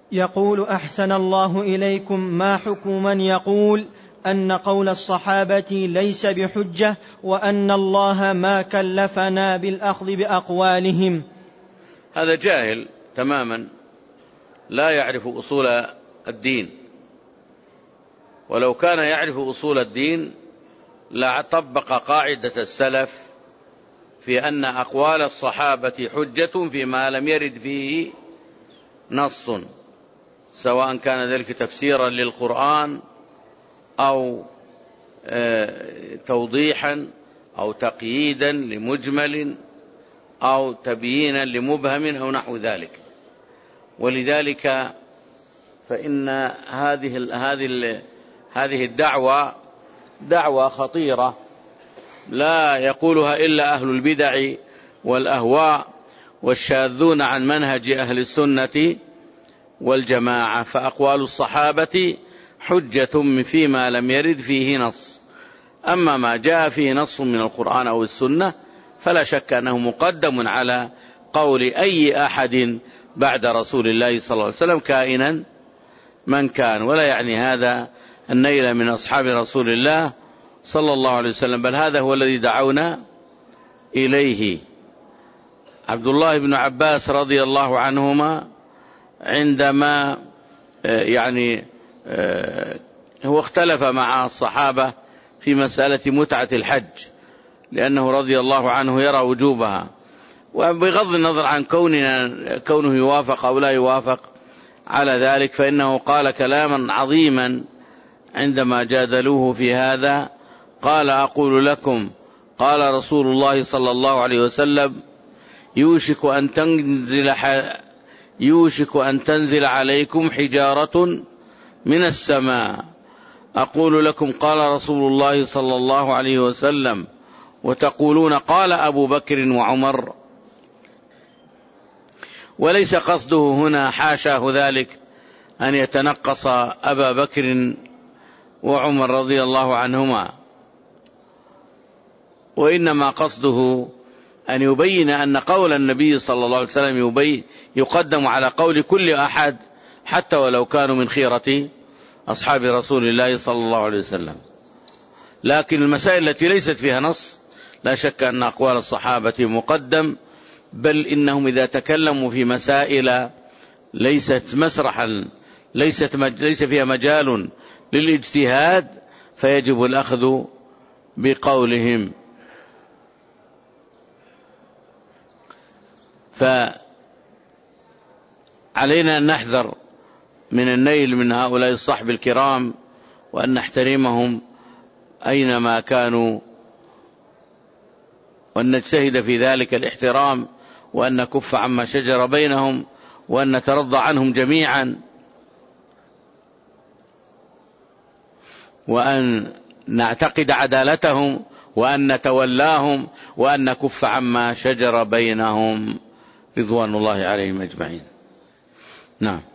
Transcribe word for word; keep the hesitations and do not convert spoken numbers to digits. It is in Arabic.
يقول: أحسن الله إليكم، ما حكم من يقول أن قول الصحابة ليس بحجة، وأن الله ما كلفنا بالأخذ بأقوالهم؟ هذا جاهل تماما، لا يعرف أصول الدين، ولو كان يعرف أصول الدين لطبق قاعدة السلف في أن أقوال الصحابة حجة فيما لم يرد فيه نص، سواء كان ذلك تفسيرا للقرآن أو توضيحا أو تقييدا لمجمل أو تبيينا لمبهم أو نحو ذلك. ولذلك فإن هذه هذه هذه الدعوة دعوة خطيرة لا يقولها إلا أهل البدع والأهواء والشاذون عن منهج أهل السنة والجماعة. فأقوال الصحابة حجة فيما لم يرد فيه نص، أما ما جاء فيه نص من القرآن أو السنة فلا شك أنه مقدم على قول أي أحد بعد رسول الله صلى الله عليه وسلم كائنا من كان. ولا يعني هذا النيل من أصحاب رسول الله صلى الله عليه وسلم، بل هذا هو الذي دعونا إليه. عبد الله بن عباس رضي الله عنهما عندما يعني هو اختلف مع الصحابة في مسألة متعة الحج، لأنه رضي الله عنه يرى وجوبها، وبغض النظر عن كوننا كونه يوافق أو لا يوافق على ذلك، فإنه قال كلاما عظيما عندما جادلوه في هذا. قال: أقول لكم قال رسول الله صلى الله عليه وسلم: يوشك أن تنزل يوشك أن تنزل عليكم حجارة من السماء، أقول لكم قال رسول الله صلى الله عليه وسلم، وتقولون قال أبو بكر وعمر. وليس قصده هنا حاشاه ذلك أن يتنقص أبا بكر وعمر رضي الله عنهما، وإنما قصده أن يبين أن قول النبي صلى الله عليه وسلم يبين يقدم على قول كل أحد حتى ولو كانوا من خيرة أصحاب رسول الله صلى الله عليه وسلم. لكن المسائل التي ليست فيها نص لا شك أن أقوال الصحابة مقدم، بل إنهم إذا تكلموا في مسائل ليست مسرحا ليست ليس فيها مجال للاجتهاد فيجب الأخذ بقولهم. فعلينا أن نحذر من النيل من هؤلاء الصحب الكرام، وأن نحترمهم أينما كانوا، وأن نجتهد في ذلك الاحترام، وأن نكف عما شجر بينهم، وأن نترضى عنهم جميعا، وأن نعتقد عدالتهم، وأن نتولاهم، وأن نكف عما شجر بينهم رضوان الله عليهم أجمعين. نعم.